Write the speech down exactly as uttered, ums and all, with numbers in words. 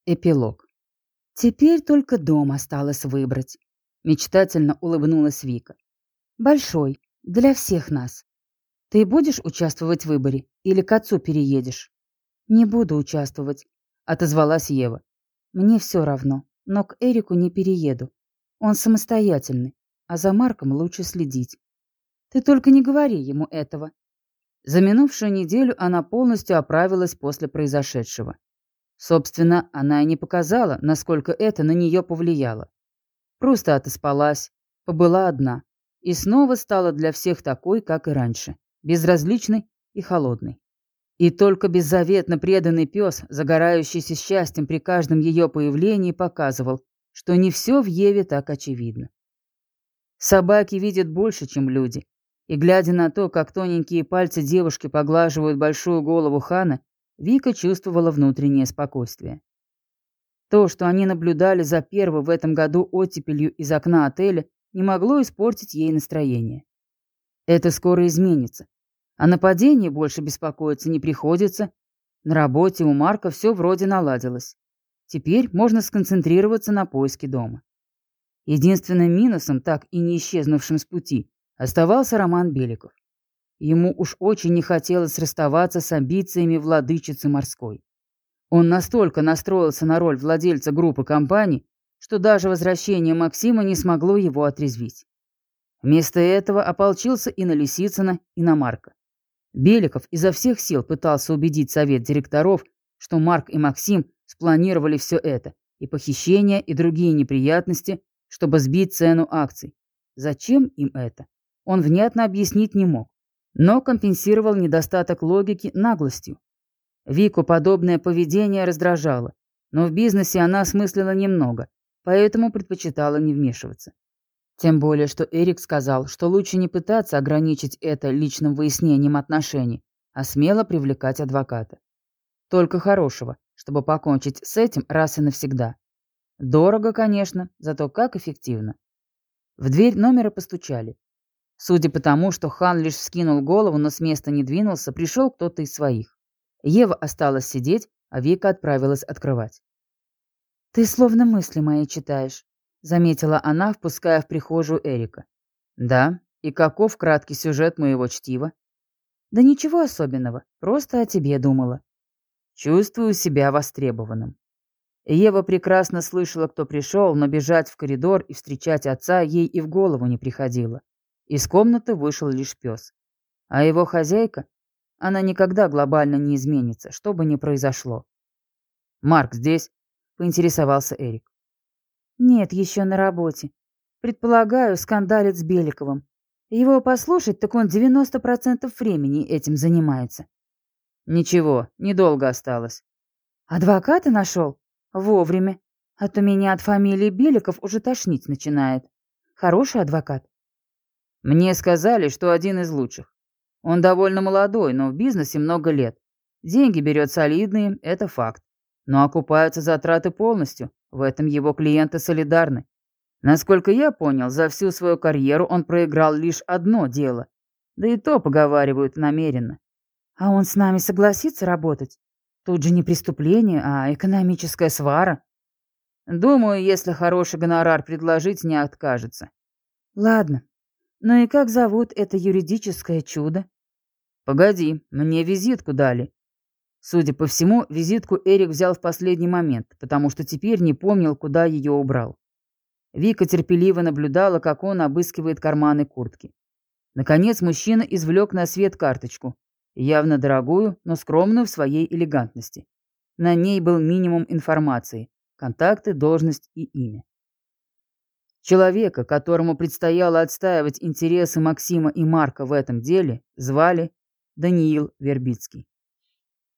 Эпилог. Теперь только дом осталось выбрать. Мечтательно улыбнулась Вика. Большой, для всех нас. Ты будешь участвовать в выборе или к отцу переедешь? Не буду участвовать, отозвалась Ева. Мне все равно, но к Эрику не перееду. Он самостоятельный, а за Марком лучше следить. Ты только не говори ему этого. За минувшую неделю она полностью оправилась после произошедшего. Собственно, она и не показала, насколько это на нее повлияло. Просто отоспалась, побыла одна и снова стала для всех такой, как и раньше, безразличной и холодной. И только беззаветно преданный пес, загорающийся счастьем при каждом ее появлении, показывал, что не все в Еве так очевидно. Собаки видят больше, чем люди, и, глядя на то, как тоненькие пальцы девушки поглаживают большую голову Хана, Вика чувствовала внутреннее спокойствие. То, что они наблюдали за первой в этом году оттепелью из окна отеля, не могло испортить ей настроение. Это скоро изменится. О нападении больше беспокоиться не приходится. На работе у Марка все вроде наладилось. Теперь можно сконцентрироваться на поиске дома. Единственным минусом, так и не исчезнувшим с пути, оставался Роман Беликов. Ему уж очень не хотелось расставаться с амбициями владычицы морской. Он настолько настроился на роль владельца группы компаний, что даже возвращение Максима не смогло его отрезвить. Вместо этого ополчился и на Лисицына, и на Марка. Беликов изо всех сил пытался убедить совет директоров, что Марк и Максим спланировали все это, и похищения, и другие неприятности, чтобы сбить цену акций. Зачем им это? Он внятно объяснить не мог, но компенсировал недостаток логики наглостью. Вику подобное поведение раздражало, но в бизнесе она осмыслила немного, поэтому предпочитала не вмешиваться. Тем более, что Эрик сказал, что лучше не пытаться ограничить это личным выяснением отношений, а смело привлекать адвоката. Только хорошего, чтобы покончить с этим раз и навсегда. Дорого, конечно, зато как эффективно. В дверь номера постучали. Судя по тому, что Хан лишь вскинул голову, но с места не двинулся, пришел кто-то из своих. Ева осталась сидеть, а Вика отправилась открывать. «Ты словно мысли мои читаешь», — заметила она, впуская в прихожую Эрика. «Да, и каков краткий сюжет моего чтива?» «Да ничего особенного, просто о тебе думала». «Чувствую себя востребованным». Ева прекрасно слышала, кто пришел, но бежать в коридор и встречать отца ей и в голову не приходило. Из комнаты вышел лишь пес. А его хозяйка, она никогда глобально не изменится, что бы ни произошло. «Марк здесь?» — поинтересовался Эрик. «Нет, еще на работе. Предполагаю, скандалит с Беликовым. Его послушать, так он девяносто процентов времени этим занимается». «Ничего, недолго осталось». «Адвоката нашел? Вовремя. А то меня от фамилии Беликов уже тошнить начинает. Хороший адвокат?» «Мне сказали, что один из лучших. Он довольно молодой, но в бизнесе много лет. Деньги берет солидные, это факт. Но окупаются затраты полностью, в этом его клиенты солидарны. Насколько я понял, за всю свою карьеру он проиграл лишь одно дело. Да и то, поговаривают, намеренно». «А он с нами согласится работать? Тут же не преступление, а экономическая свара». «Думаю, если хороший гонорар предложить, не откажется». «Ладно. Ну и как зовут это юридическое чудо?» «Погоди, мне визитку дали». Судя по всему, визитку Эрик взял в последний момент, потому что теперь не помнил, куда ее убрал. Вика терпеливо наблюдала, как он обыскивает карманы куртки. Наконец мужчина извлек на свет карточку, явно дорогую, но скромную в своей элегантности. На ней был минимум информации: контакты, должность и имя. Человека, которому предстояло отстаивать интересы Максима и Марка в этом деле, звали Даниил Вербицкий.